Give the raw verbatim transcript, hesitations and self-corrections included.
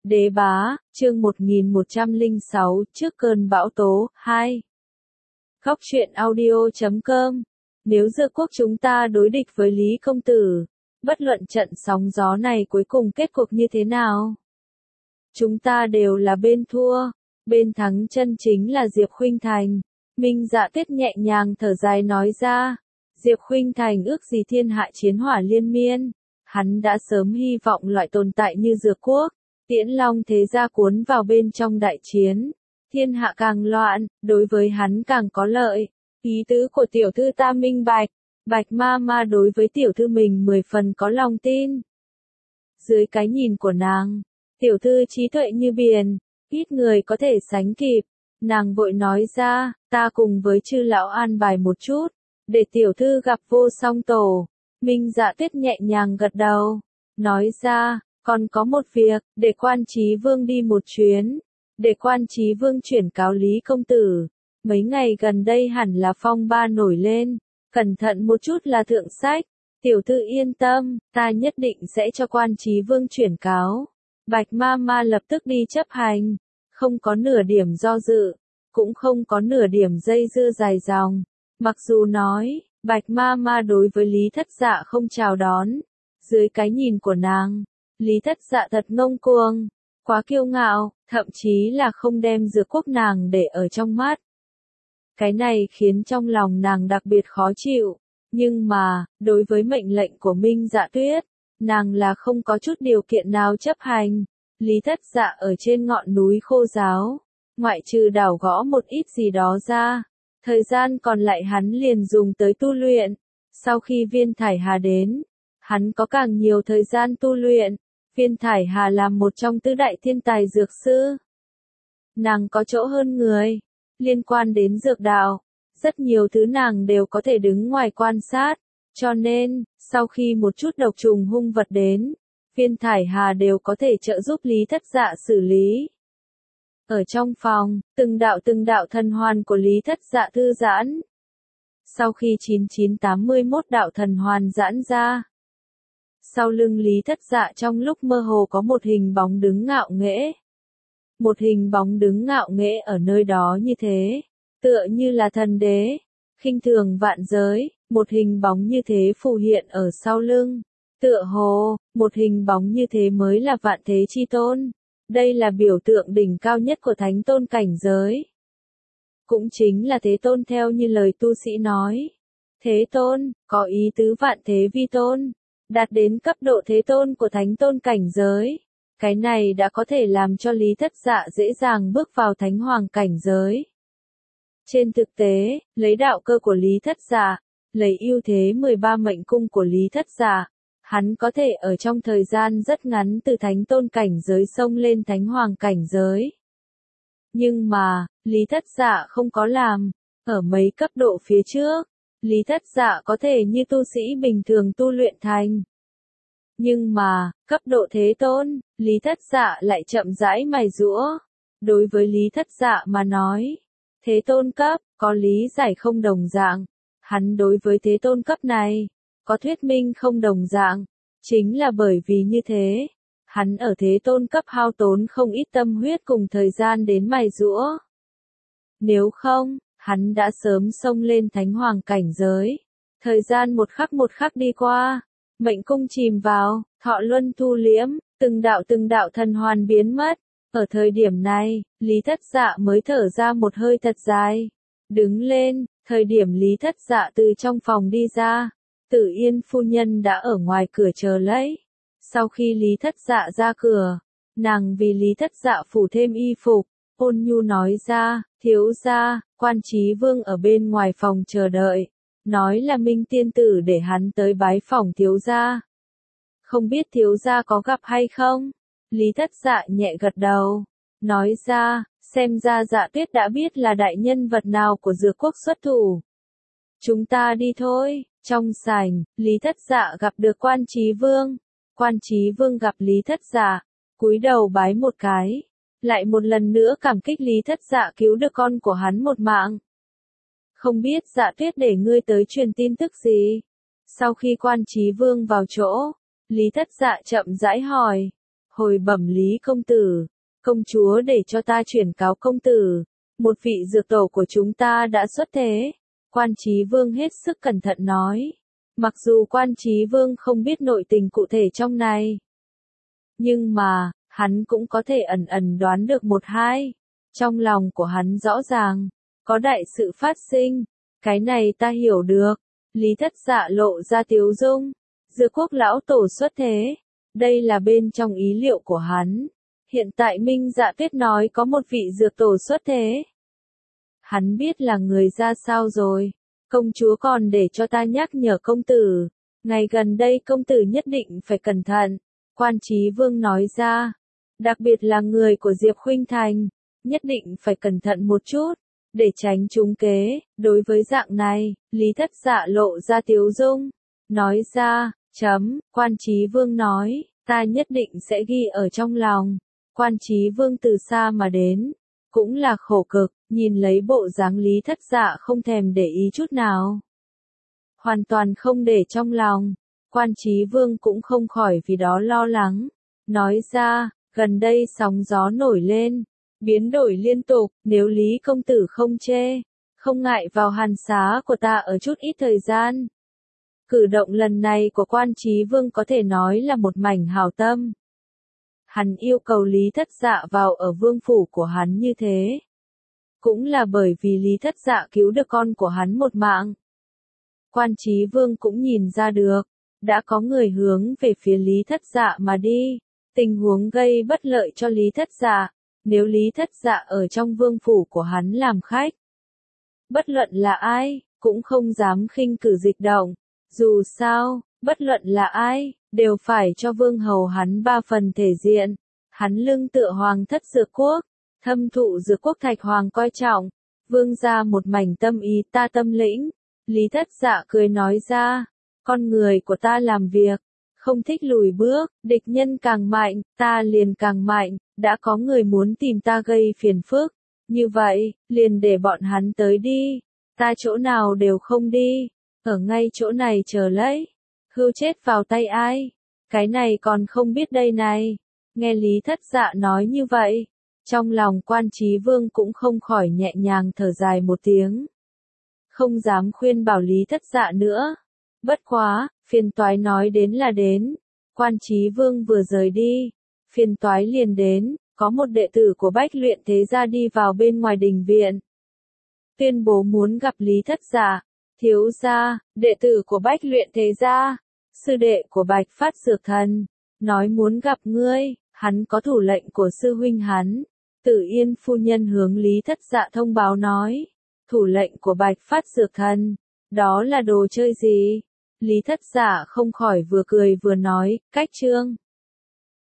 Đế bá, chương một nghìn một trăm lẻ sáu, trước cơn bão tố, hai. Góc truyện audio chấm com. Nếu Dược quốc chúng ta đối địch với Lý Công Tử, bất luận trận sóng gió này cuối cùng kết cục như thế nào, chúng ta đều là bên thua, bên thắng chân chính là Diệp Khuynh Thành. Minh Dạ Tuyết nhẹ nhàng thở dài nói ra, Diệp Khuynh Thành ước gì thiên hạ chiến hỏa liên miên, hắn đã sớm hy vọng loại tồn tại như Dược quốc, Tiễn Long thế gia cuốn vào bên trong đại chiến, thiên hạ càng loạn, đối với hắn càng có lợi. Ý tứ của tiểu thư ta minh bạch, Bạch ma ma đối với tiểu thư mình mười phần có lòng tin. Dưới cái nhìn của nàng, tiểu thư trí tuệ như biển, ít người có thể sánh kịp. Nàng vội nói ra, ta cùng với chư lão an bài một chút, để tiểu thư gặp Vô Song Tổ. Minh Dạ Tuyết nhẹ nhàng gật đầu, nói ra, còn có một việc, để Quan Chí Vương đi một chuyến, để Quan Chí Vương chuyển cáo Lý Công Tử. Mấy ngày gần đây hẳn là phong ba nổi lên, cẩn thận một chút là thượng sách. Tiểu thư yên tâm, ta nhất định sẽ cho Quan Chí Vương chuyển cáo. Bạch ma ma lập tức đi chấp hành, không có nửa điểm do dự, cũng không có nửa điểm dây dưa dài dòng. Mặc dù nói, Bạch ma ma đối với Lý Thất Dạ không chào đón, dưới cái nhìn của nàng, Lý Thất Dạ thật ngông cuồng, quá kiêu ngạo, thậm chí là không đem Dược quốc nàng để ở trong mắt. Cái này khiến trong lòng nàng đặc biệt khó chịu, nhưng mà, đối với mệnh lệnh của Minh Dạ Tuyết, nàng là không có chút điều kiện nào chấp hành. Lý Thất Dạ ở trên ngọn núi khô giáo, ngoại trừ đào gõ một ít gì đó ra, thời gian còn lại hắn liền dùng tới tu luyện. Sau khi Viên Thải Hà đến, hắn có càng nhiều thời gian tu luyện. Viên Thải Hà là một trong tứ đại thiên tài dược sư. Nàng có chỗ hơn người, liên quan đến dược đạo, rất nhiều thứ nàng đều có thể đứng ngoài quan sát, cho nên, sau khi một chút độc trùng hung vật đến, Viên Thải Hà đều có thể trợ giúp Lý Thất Dạ xử lý. Ở trong phòng, từng đạo từng đạo thần hoàn của Lý Thất Dạ thư giãn. Sau khi chín chín tám mươi mốt đạo thần hoàn giãn ra, sau lưng Lý Thất Dạ trong lúc mơ hồ có một hình bóng đứng ngạo nghễ. Một hình bóng đứng ngạo nghễ ở nơi đó như thế, tựa như là thần đế, khinh thường vạn giới, một hình bóng như thế phù hiện ở sau lưng. Tựa hồ, một hình bóng như thế mới là vạn thế chi tôn. Đây là biểu tượng đỉnh cao nhất của thánh tôn cảnh giới. Cũng chính là thế tôn theo như lời tu sĩ nói. Thế tôn, có ý tứ vạn thế vi tôn, đạt đến cấp độ thế tôn của thánh tôn cảnh giới. Cái này đã có thể làm cho Lý Thất Dạ dễ dàng bước vào thánh hoàng cảnh giới. Trên thực tế, lấy đạo cơ của Lý Thất Dạ, lấy ưu thế mười ba mệnh cung của Lý Thất Dạ, hắn có thể ở trong thời gian rất ngắn từ thánh tôn cảnh giới xông lên thánh hoàng cảnh giới. Nhưng mà, Lý Thất Dạ không có làm, ở mấy cấp độ phía trước, Lý Thất Dạ có thể như tu sĩ bình thường tu luyện thành. Nhưng mà, cấp độ thế tôn, Lý Thất Dạ lại chậm rãi mài giũa. Đối với Lý Thất Dạ mà nói, thế tôn cấp, có lý giải không đồng dạng. Hắn đối với thế tôn cấp này, có thuyết minh không đồng dạng. Chính là bởi vì như thế, hắn ở thế tôn cấp hao tốn không ít tâm huyết cùng thời gian đến mài giũa. Nếu không, hắn đã sớm xông lên thánh hoàng cảnh giới. Thời gian một khắc một khắc đi qua, mệnh cung chìm vào, thọ luân thu liễm, từng đạo từng đạo thần hoàn biến mất. Ở thời điểm này, Lý Thất Dạ mới thở ra một hơi thật dài. Đứng lên, thời điểm Lý Thất Dạ từ trong phòng đi ra, Tử Yên phu nhân đã ở ngoài cửa chờ lấy. Sau khi Lý Thất Dạ ra cửa, nàng vì Lý Thất Dạ phủ thêm y phục, ôn nhu nói ra, thiếu gia, Quan Chí Vương ở bên ngoài phòng chờ đợi, nói là Minh tiên tử để hắn tới bái phỏng thiếu gia. Không biết thiếu gia có gặp hay không? Lý Thất Dạ nhẹ gật đầu, nói ra, xem ra Dạ Tuyết đã biết là đại nhân vật nào của Dược quốc xuất thủ. Chúng ta đi thôi. Trong sảnh, Lý Thất Dạ gặp được Quan Chí Vương. Quan Chí Vương gặp Lý Thất Dạ, cúi đầu bái một cái, lại một lần nữa cảm kích Lý Thất Dạ cứu được con của hắn một mạng. Không biết Dạ Tuyết để ngươi tới truyền tin tức gì? Sau khi Quan Chí Vương vào chỗ, Lý Thất Dạ chậm rãi hỏi. Hồi bẩm Lý công tử, công chúa để cho ta chuyển cáo công tử, một vị dược tổ của chúng ta đã xuất thế. Quan Chí Vương hết sức cẩn thận nói. Mặc dù Quan Chí Vương không biết nội tình cụ thể trong này, nhưng mà, hắn cũng có thể ẩn ẩn đoán được một hai. Trong lòng của hắn rõ ràng, có đại sự phát sinh. Cái này ta hiểu được. Lý Thất Dạ lộ ra tiếu dung. Dược quốc lão tổ xuất thế. Đây là bên trong ý liệu của hắn. Hiện tại Minh Dạ Tuyết nói có một vị dược tổ xuất thế. Hắn biết là người ra sao rồi. Công chúa còn để cho ta nhắc nhở công tử. Ngày gần đây công tử nhất định phải cẩn thận. Quan Chí Vương nói ra. Đặc biệt là người của Diệp Khuynh Thành. Nhất định phải cẩn thận một chút. Để tránh trúng kế. Đối với dạng này, Lý Thất Dạ lộ ra tiếu dung. Nói ra, chấm, Quan Chí Vương nói, ta nhất định sẽ ghi ở trong lòng. Quan Chí Vương từ xa mà đến. Cũng là khổ cực, nhìn lấy bộ dáng Lý Thất Dạ không thèm để ý chút nào. Hoàn toàn không để trong lòng. Quan Chí Vương cũng không khỏi vì đó lo lắng. Nói ra, gần đây sóng gió nổi lên. Biến đổi liên tục, nếu Lý công tử không chê. Không ngại vào hàn xá của ta ở chút ít thời gian. Cử động lần này của Quan Chí Vương có thể nói là một mảnh hảo tâm. Hắn yêu cầu Lý Thất Dạ vào ở vương phủ của hắn như thế. Cũng là bởi vì Lý Thất Dạ cứu được con của hắn một mạng. Quan Chí Vương cũng nhìn ra được, đã có người hướng về phía Lý Thất Dạ mà đi. Tình huống gây bất lợi cho Lý Thất Dạ, nếu Lý Thất Dạ ở trong vương phủ của hắn làm khách. Bất luận là ai, cũng không dám khinh cử dịch động. Dù sao, bất luận là ai, đều phải cho vương hầu hắn ba phần thể diện. Hắn lưng tựa hoàng thất dược quốc, thâm thụ dược quốc Thạch Hoàng coi trọng. Vương gia một mảnh tâm ý ta tâm lĩnh. Lý Thất Dạ cười nói ra, con người của ta làm việc, không thích lùi bước, địch nhân càng mạnh, ta liền càng mạnh, đã có người muốn tìm ta gây phiền phức. Như vậy, liền để bọn hắn tới đi, ta chỗ nào đều không đi, ở ngay chỗ này chờ lấy. Hưu chết vào tay ai? Cái này còn không biết đây này. Nghe Lý Thất Dạ nói như vậy, trong lòng Quan Chí Vương cũng không khỏi nhẹ nhàng thở dài một tiếng. Không dám khuyên bảo Lý Thất Dạ nữa. Bất quá, phiền toái nói đến là đến. Quan Chí Vương vừa rời đi, phiền toái liền đến, có một đệ tử của Bách Luyện Thế Gia đi vào bên ngoài đình viện. Tuyên bố muốn gặp Lý Thất Dạ. Thiếu gia, đệ tử của Bách Luyện Thế Gia, sư đệ của Bạch Phát Dược Thần, nói muốn gặp ngươi, hắn có thủ lệnh của sư huynh hắn. Tử Yên phu nhân hướng Lý Thất Dạ thông báo nói, thủ lệnh của Bạch Phát Dược Thần, đó là đồ chơi gì? Lý Thất Dạ không khỏi vừa cười vừa nói, cách trương.